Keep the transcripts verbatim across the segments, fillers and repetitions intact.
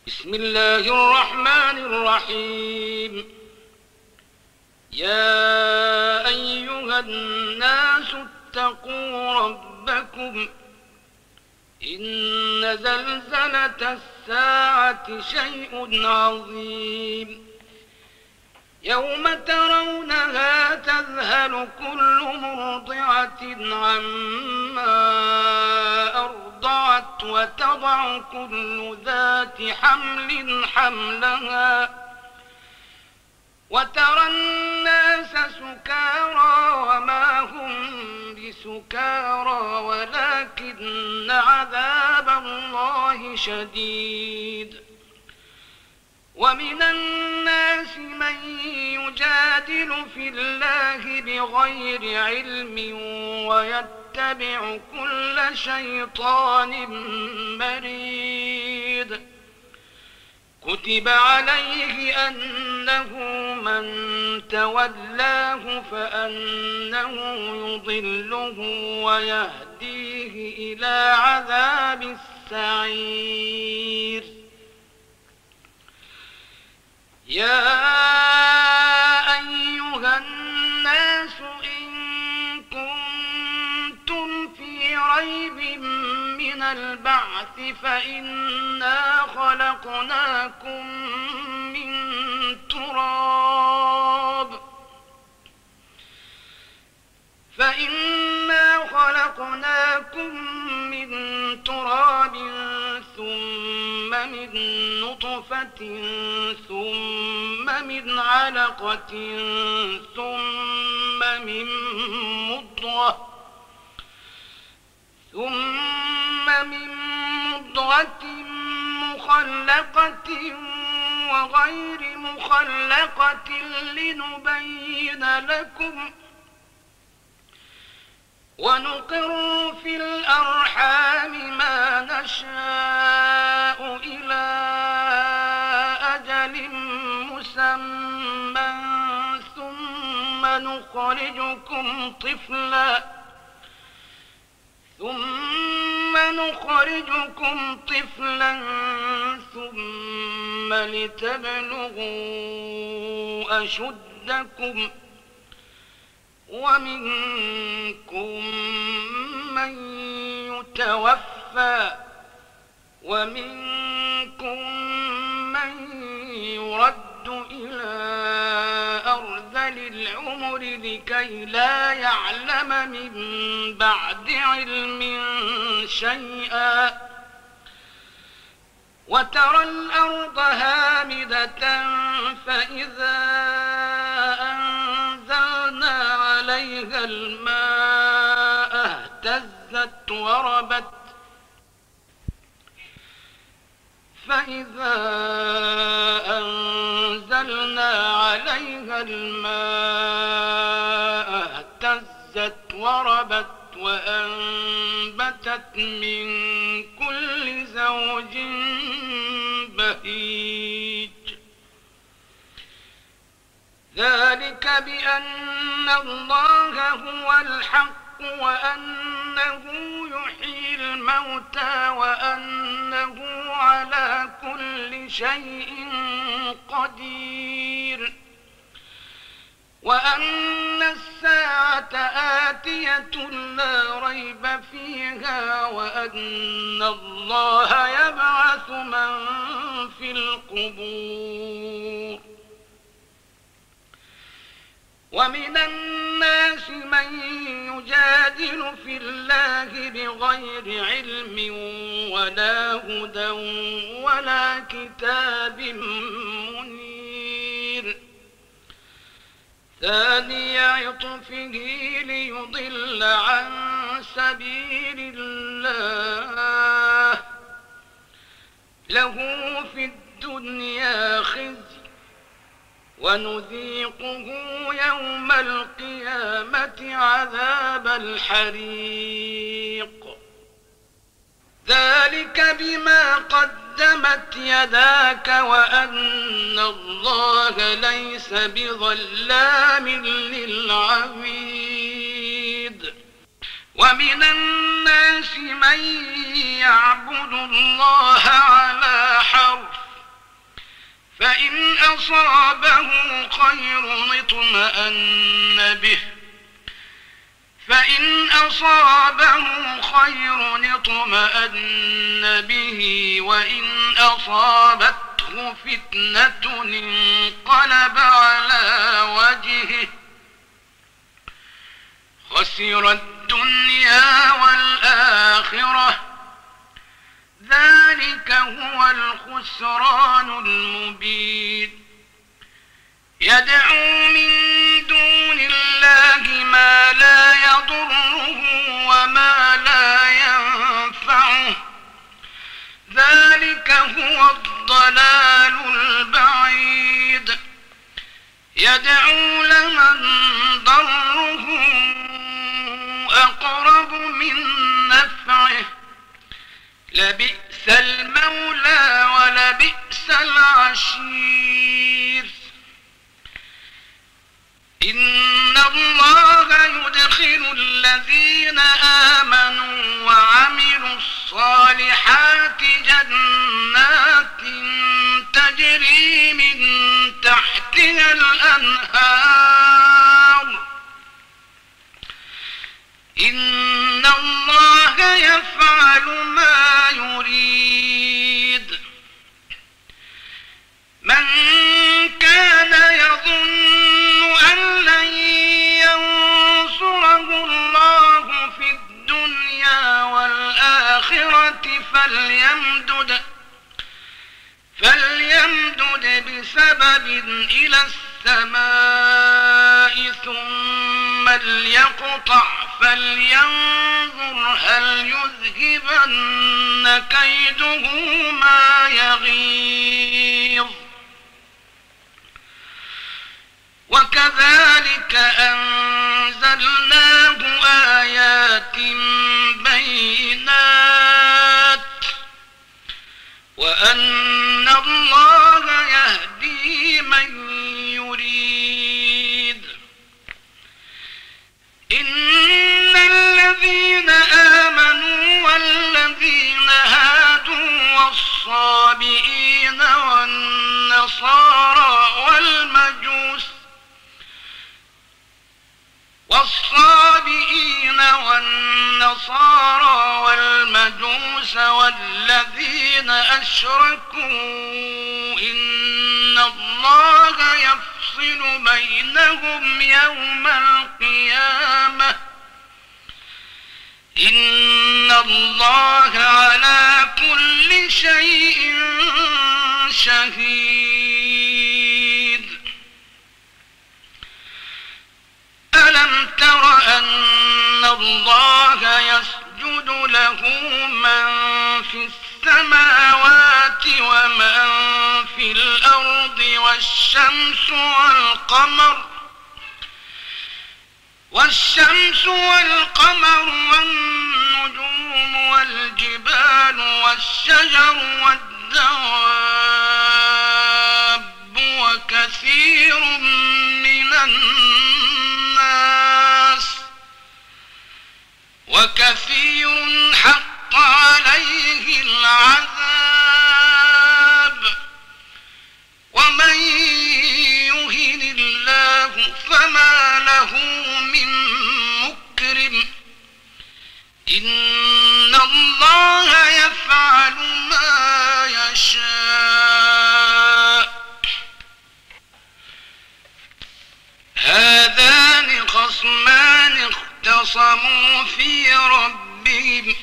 بسم الله الرحمن الرحيم. يا أيها الناس اتقوا ربكم إن زلزلة الساعة شيء عظيم يوم ترونها تذهل كل مرضعة عما أرضعت وتضع كل ذات حمل حملها وترى الناس سكارى وما هم بسكارى ولكن عذاب الله شديد. ومن الناس من يجادل في الله بغير علم ويتبع كل شيطان مريد. كتب عليه أنه من تولاه فأنه يضله ويهديه إلى عذاب السعير. يا أيها الناس إن كنتم في ريب من البعث فإنا خلقناكم من تراب فإنا خلقناكم من تراب ثم من نطفة ثم من علقة ثم من مضغة ثم من مضغة مخلقة وغير مخلقة لنبين لكم ونقر في الأرحام ما نشاء إلى أجل مسمى ثم نخرجكم طفلا ثم نخرجكم طفلا ثم لتبلغوا أشدكم ومنكم من يتوفى ومنكم من يرد إلى أرذل العمر لكي لا يعلم من بعد علم شيئا. وترى الأرض هامدة فإذا أنزلنا عليها الماء اهتزت وربت فإذا أنزلنا عليها الماء اهتزت وربت وأنبتت من كل زوج بهيج. ذلك بأن الله هو الحق وأنه يحيي الموتى وأنه على كل شيء قدير وأن الساعة آتية لا ريب فيها وأن الله يبعث من في القبور. ومن الناس من يجادل في الله بغير علم ولا هدى ولا كتاب منير. ثاني عطفه ليضل عن سبيل الله له في الدنيا خزي ونذيقه يوم القيامة عذاب الحريق. ذلك بما قدمت يداك وأن الله ليس بظلام للعبيد. ومن الناس من يعبد الله على حرف فإن أصابه خير اطمأن به فإن أصابه خير اطمأن به وإن أصابته فتنة انقلب على وجهه خسر الدنيا والآخرة ذلك هو الخسران المبين يدعو من دون الله ما لا يضره وما لا ينفعه ذلك هو الضلال البعيد يدعو لمن ضره أقرب من نفعه لبئس المولى ولبئس العشير إن الله يدخل الذين آمنوا وعملوا الصالحات جنات تجري من تحتها الأنهار إن الله يفعل ما يريد من كان يظن أن لن ينصره الله في الدنيا والآخرة فليمدد فليمدد بسبب إلى السماء ثم ليقطع فلينظر هل يذهبن كيده ما يغيظ وكذلك أنزلناه آيات بينات وأن الله يهدي من يريد إن الذين آمنوا والذين هادوا والصابئين والنصارى والمجوس والصابئين والنصارى والمجوس والذين أشركوا إن الله يفصل بينهم يوم القيامة إن الله على كل شيء شهيد ألم تر أن الله يسجد له من في السماوات ومن في الأرض والشمس والقمر والشمس والقمر والنجوم والجبال والشجر والدواب وكثير من الناس وكثير حق عليه العذاب ومن يهن الله فما له من مكرم إن الله يفعل ما يشاء هذان خصمان اختصموا في ربهم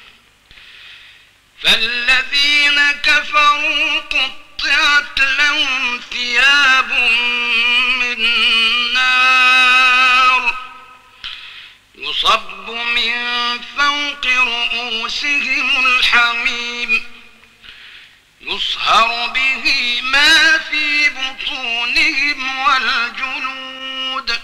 فالذين كفروا قطعت لهم ثياب من نار يصب من فوق رؤوسهم الحميم يصهر به ما في بطونهم والجلود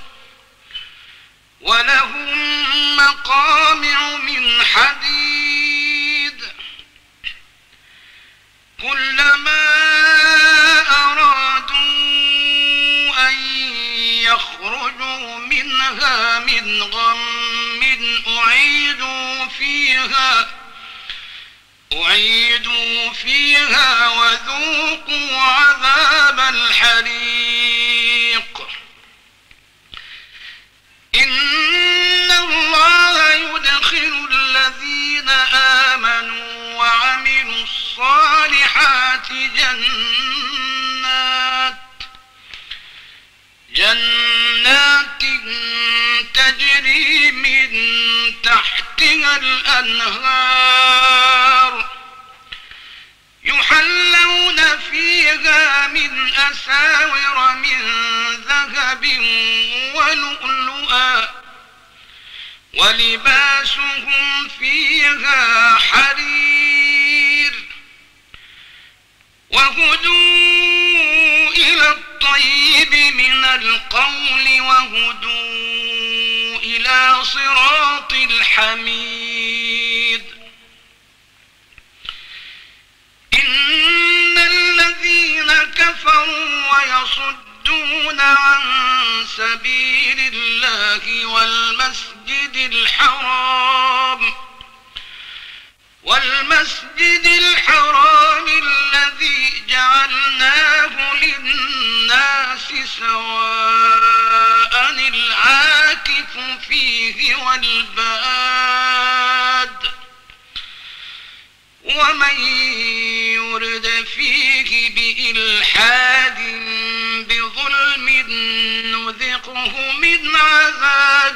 ولهم مقامع من حديد كلما أرادوا أن يخرجوا منها من غم أعيدوا فيها أعيدوا فيها وذوقوا عذاب جنات جنات تجري من تحتها الأنهار يحلون فيها من أساور من ذهب ولؤلؤا ولباسهم فيها حرير وهدوا إلى الطيب من القول وهدوا إلى صراط الحميد إن الذين كفروا ويصدون عن سبيل الله والمسجد الحرام والمسجد الحرام الذي جعلناه للناس سواء العاكف فيه والباد ومن يرد فيه بإلحاد بظلم نذقه من عذاب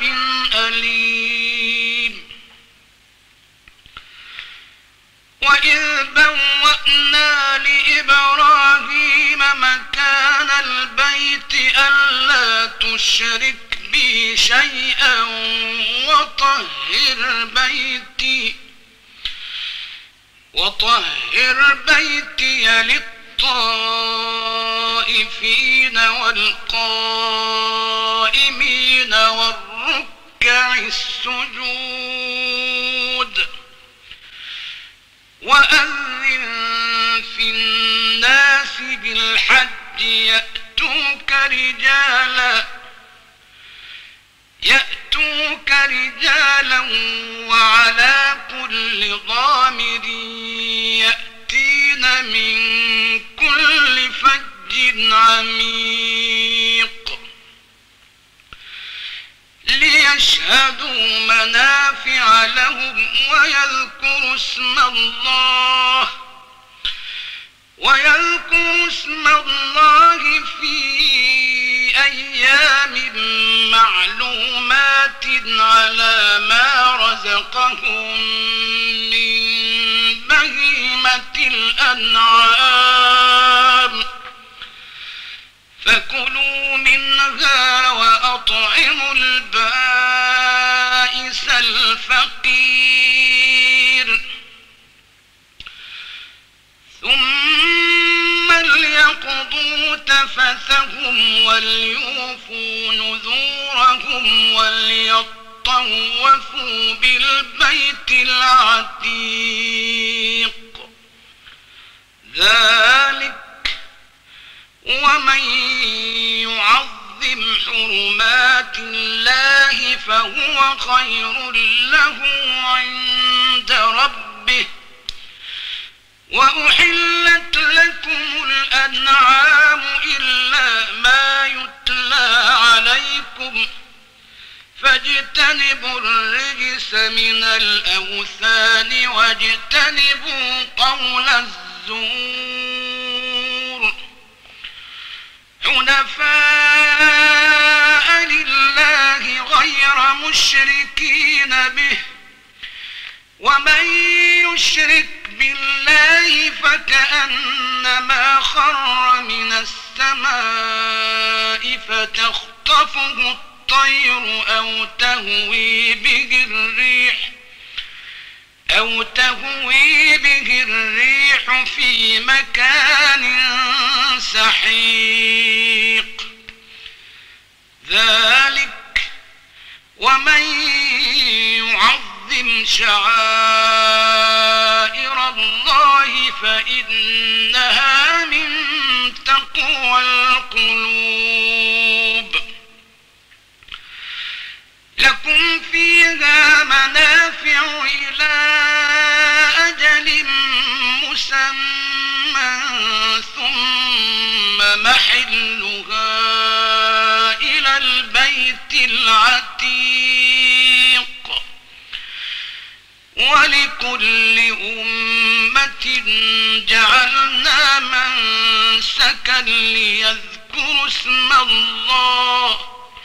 أليم وإذ بوأنا لإبراهيم مكان البيت ألا تشرك بي شيئا وطهر بيتي وطهر بيتي للطائفين والقائمين والركع السجود وأذن في الناس بالحج يأتوك رجالا يأتوك رجالا وعلى كل ضامر يأتين من كل فج عميق ليشهدوا منافع لهم ويذكروا اسم الله ويذكروا اسم الله في أيام معلومات على ما رزقهم من بهيمة الأنعام فكلوا منها وأطعموا البائس الفقير ثم ليقضوا تفثهم وليوفوا نذورهم وليطوفوا بالبيت العتيق ذلك ومن يعظم حرمات الله فهو خير له عند ربه وأحلت لكم الأنعام إلا ما يتلى عليكم فاجتنبوا الرجس من الأوثان واجتنبوا قول الزور حنفاء لله غير مشركين به ومن يشرك بالله فكأنما خر من السماء فتخطفه الطير أو تهوي به الريح أو تهوي به الريح في مكان سحيق ذلك ومن يعظم شعائر الله فإنها من تقوى القلوب لكم فيها منافع إلى أجل مسمى ثم محلها إلى البيت العتيق ولكل أمة جعلنا من ليذكروا اسم الله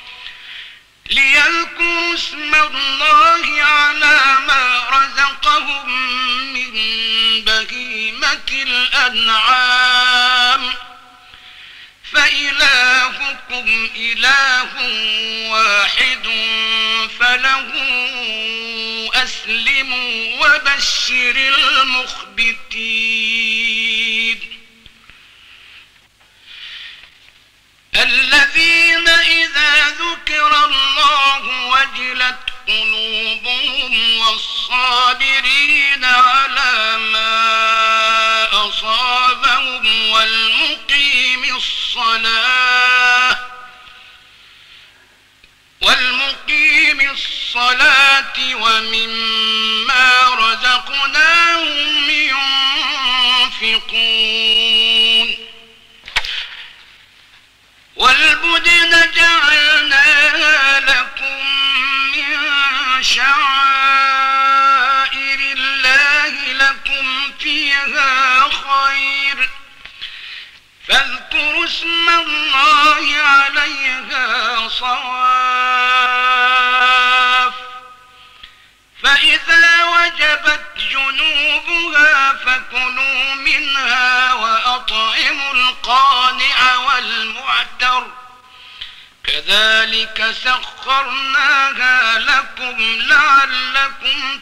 ليذكروا اسم الله على ما رزقهم من بهيمة الأنعام فإلهكم إله واحد فله أسلموا وبشر المخبتين الذين إذا ذكر الله وجلت قلوبهم والصابرين على ما أصابهم والمقيم الصلاة والمقيم الصلاة ومما رزقناهم ينفقون والبدن جعلناها لكم من شعائر الله لكم فيها خير فاذكروا اسم الله عليها صواف فإذا وجبت جنوبها فكلوا منها وأطعموا القانع والمعتر كذلك سخرناها لكم لعلكم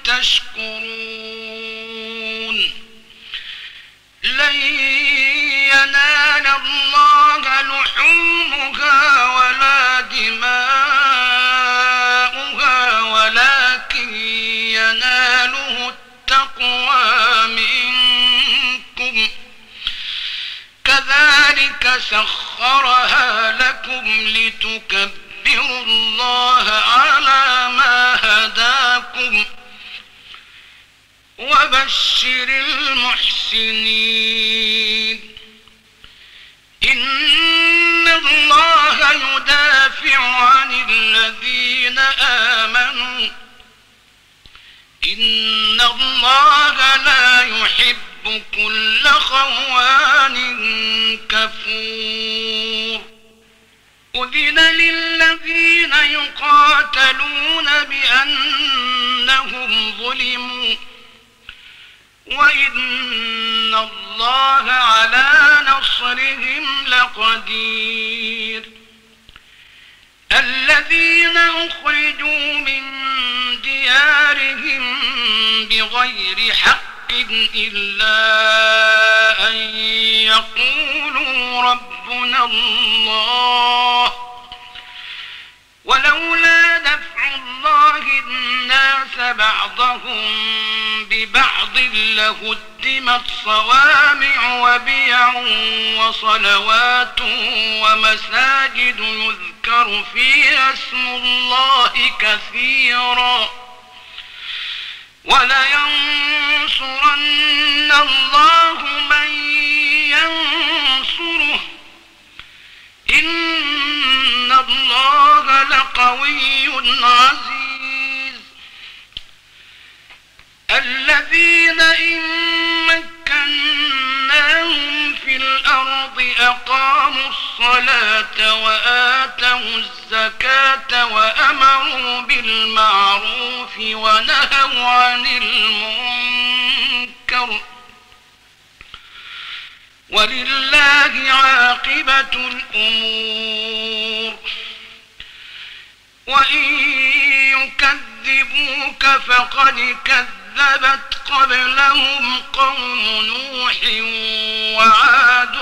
تشكرون لن ينال الله لحومها ولا دماؤها ولكن يناله التقوى منكم كذلك سخرها لكم لتكبروا الله على ما هداكم وبشر المحسنين إن الله يدافع عن الذين آمنوا إن الله لا يحب كل خوان كفور أذن للذين يقاتلون بأنهم ظلموا وإن الله على نصرهم لقدير الذين أخرجوا من ديارهم بغير حق إلا أن يقولوا ربنا الله ولولا دفع الله الناس بعضهم ببعض لهدمت صوامع وبيع وصلوات ومساجد يذكر فيها اسم الله كثيرا ولينصرن الله من ينصره إن الله لقوي عزيز الذين إن مكناهم في الأرض أقاموا الصلاة وآتوا الزكاة وأمروا بالمعروف ونهوا عن المنكر ولله عاقبة الأمور وإن يكذبوك فقد كذبت قبلهم قوم نوح وعاد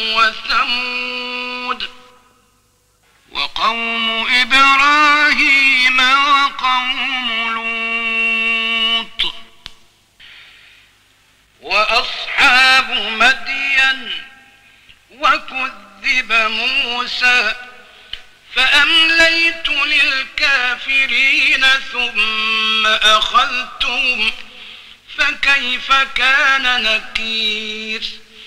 وثمود وقوم إبراهيم وقوم لوط وأصحاب مدين وكذب موسى فأمليت للكافرين ثم أخذتهم فكيف كان نكير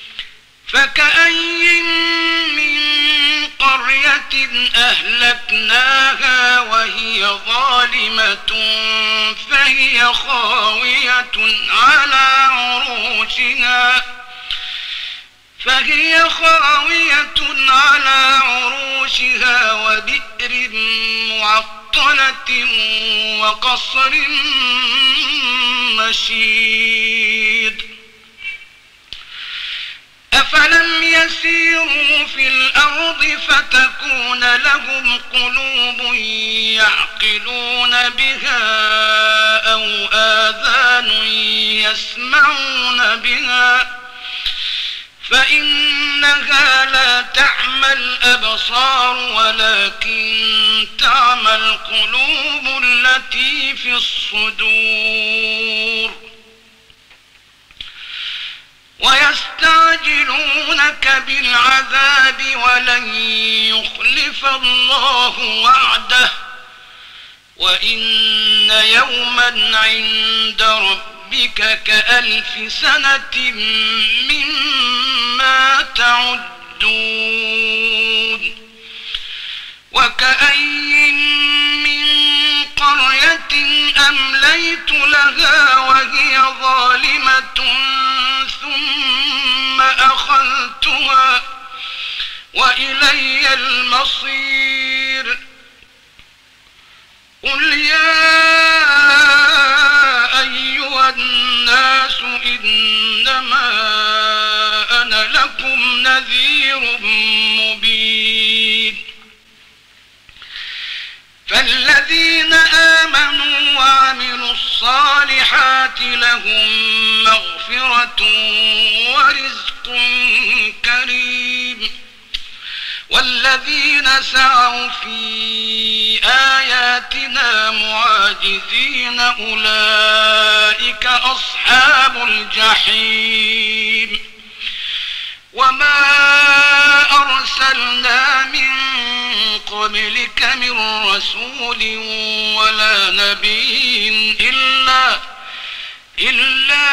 فكأي من قرية أهلكناها وهي ظالمة فهي خاوية على عروشها فهي خاوية على عروشها وبئر معطلة وقصر مشيد أفلم يسيروا في الأرض فتكون لهم قلوب يعقلون بها أو آذان يسمعون بها فإنها لا تعمى الأبصار ولكن تعمى القلوب التي في الصدور ويستعجلونك بالعذاب ولن يخلف الله وعده وإن يوما عند ربك كألف سنة مما تعدون وكأي من قرية أمليت لها وهي ظالمة ثم أخذتها وإلي المصير قل يا أيها الناس إنما أنا لكم نذير مبين فالذين آمنوا وعملوا الصالحات لهم مغفرة ورزق كريم والذين سعوا في آياتنا معاجزين أولئك أصحاب الجحيم وما أرسلنا من قبلك من رسول ولا نبي إلا إلا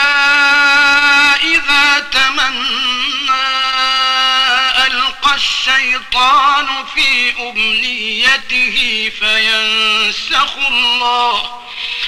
إذا تمنى ألقى الشيطان في أمنيته فينسخ الله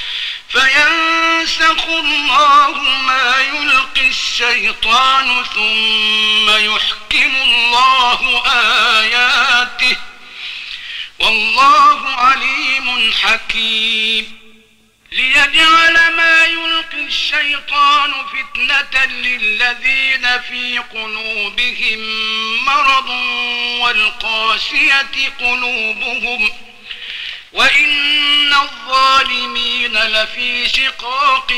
فينسخ الله ما يلقي الشيطان ثم يحكم الله آياته والله عليم حكيم ليجعل ما يلقي الشيطان فتنة للذين في قلوبهم مرض والقاسية قلوبهم وإن الظالمين لفي شقاق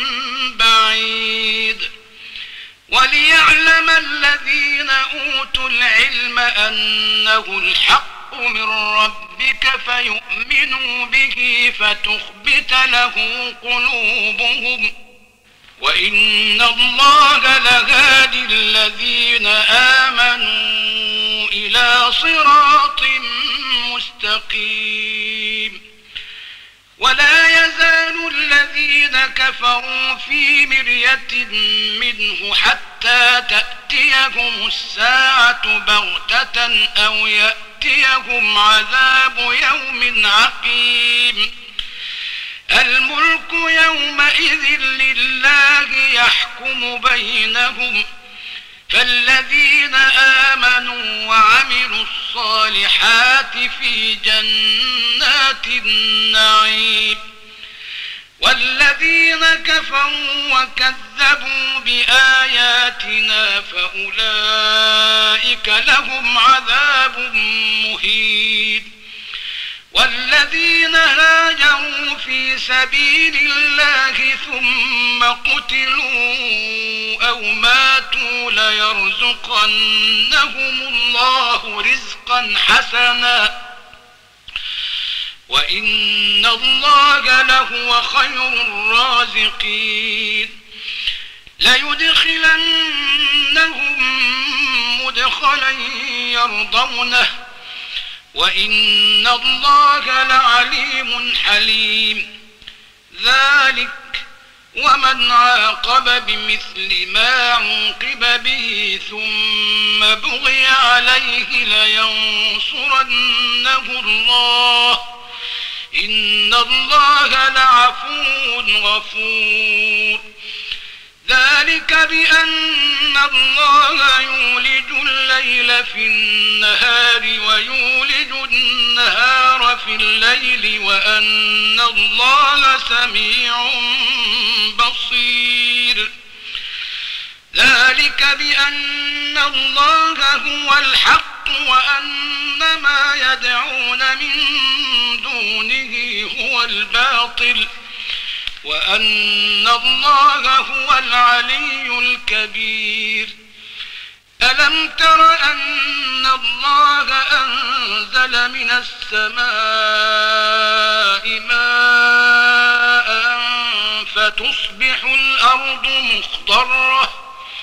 بعيد وليعلم الذين أوتوا العلم أنه الحق من ربك فيؤمنوا به فتخبت له قلوبهم وإن الله لهادي الذين آمنوا إلى صراط مستقيم ولا يزال الذين كفروا في مرية منه حتى تأتيهم الساعة بغتة أو يأتيهم عذاب يوم عقيم الملك يومئذ لله يحكم بينهم فالذين آمنوا وعملوا الصالحات في جنات النعيم والذين كفروا وكذبوا بآياتنا فأولئك لهم عذاب مهين والذين هاجروا في سبيل الله ثم قتلوا أو ماتوا ليرزقنهم الله رزقا حسنا وإن الله لهو خير الرازقين ليدخلنهم مدخلا يرضونه وإن الله لعليم حليم ذلك ومن عاقب بمثل ما عوقب به ثم بغي عليه لينصرنه الله إن الله لعفو غفور ذلك بأن الله يولج الليل في النهار ويولج النهار في الليل وأن الله سميع بصير. ذلك بأن الله هو الحق وأن ما يدعون من دونه هو الباطل وأن الله هو العلي الكبير. ألم تر أن الله أنزل من السماء ماء فتصبح الأرض مخضرة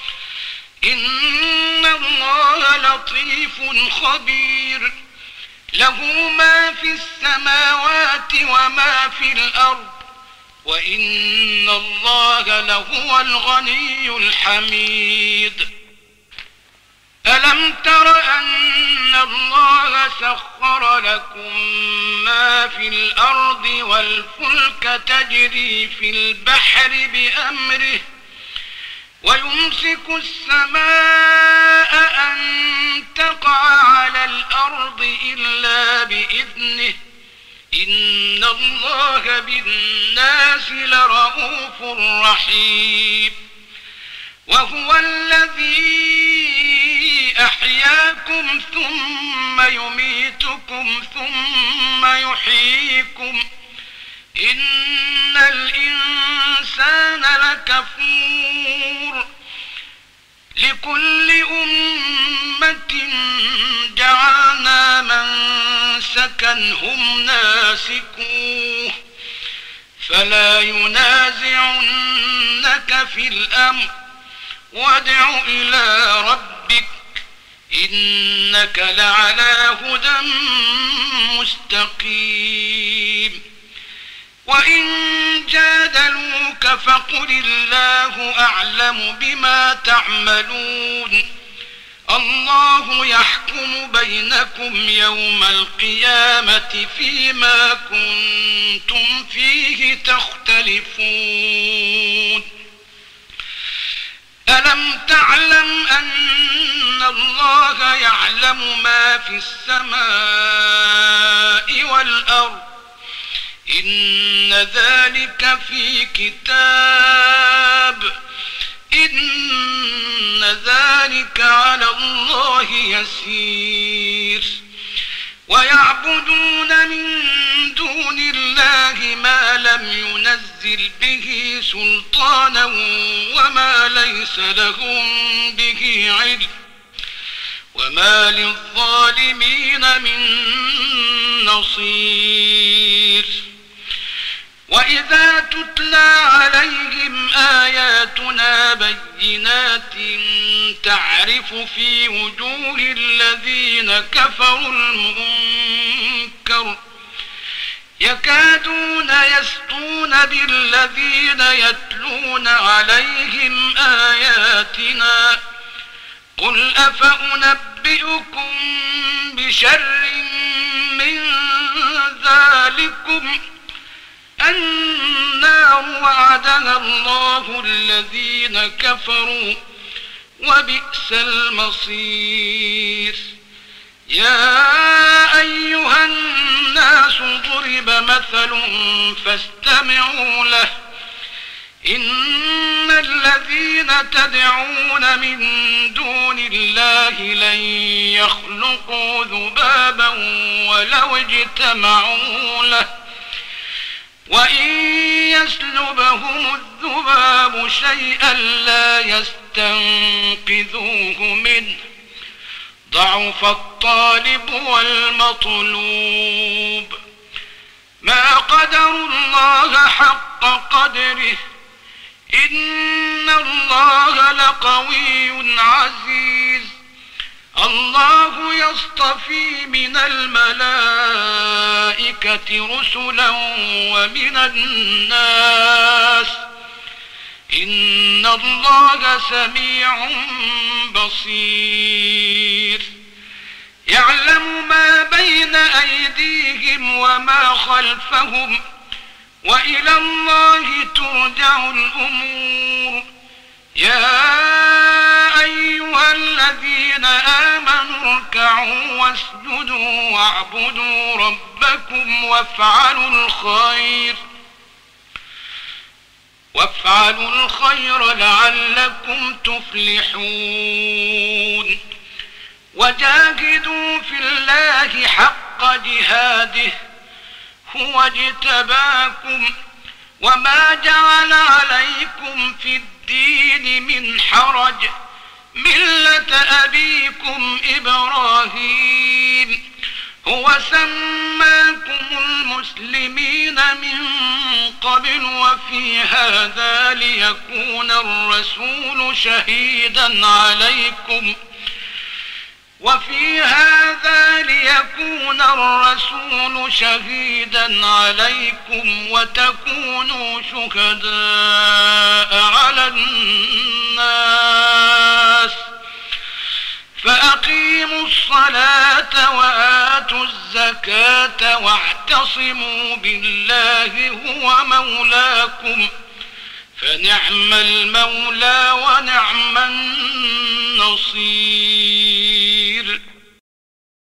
إن الله لطيف خبير له ما في السماوات وما في الأرض وإن الله لهو الغني الحميد. ألم تر أن الله سخر لكم ما في الأرض والفلك تجري في البحر بأمره ويمسك السماء أن تقع على الأرض إلا بإذنه إن الله بالناس لرءوف رحيم. وهو الذي أحياكم ثم يميتكم ثم يحييكم إن الإنسان لكفور. لكل أمة جعلنا منسكا هم ناسكوه فلا ينازعنك في الأمر وادع إلى ربك إنك لعلى هدى مستقيم. وإن جادلوك فقل الله أعلم بما تعملون الله يحكم بينكم يوم القيامة فيما كنتم فيه تختلفون. ألم تعلم أن الله يعلم ما في السماء والأرض إن ذلك في كتاب إن ذلك على الله يسير. ويعبدون من دون الله ما لم ينزل به سلطانا وما ليس لهم به علم وما للظالمين من نصير. وإذا تتلى عليهم آياتنا بينات تعرف في وجوه الذين كفروا المنكر يكادون يسطون بالذين يتلون عليهم آياتنا قل أفأنبئكم بشر من ذلكم النار وعدها الله الذين كفروا وبئس المصير. يا أيها الناس ضرب مثل فاستمعوا له إن الذين تدعون من دون الله لن يخلقوا ذبابا ولو اجتمعوا له وإن يسلبهم الذباب شيئا لا يستنقذوه منه ضعف الطالب والمطلوب. ما قدروا الله حق قدره إن الله لقوي عزيز. الله يصطفي من الملائكة رسلا ومن الناس إن الله سميع بصير. يعلم ما بين أيديهم وما خلفهم وإلى الله ترجع الأمور. يا أيها الذين آمنوا اركعوا واسجدوا واعبدوا ربكم وافعلوا الخير وافعلوا الخير لعلكم تفلحون وجاهدوا في الله حق جهاده هو اجتباكم وما جعل عليكم في الدين من حرج ملة أبيكم إبراهيم هو سماكم المسلمين من قبل وفي هذا ليكون الرسول شهيدا عليكم وفي هذا ليكون الرسول شهيدا عليكم وتكونوا شهداء على الناس فأقيموا الصلاة وآتوا الزكاة واعتصموا بالله هو مولاكم فنعم المولى ونعم النصير.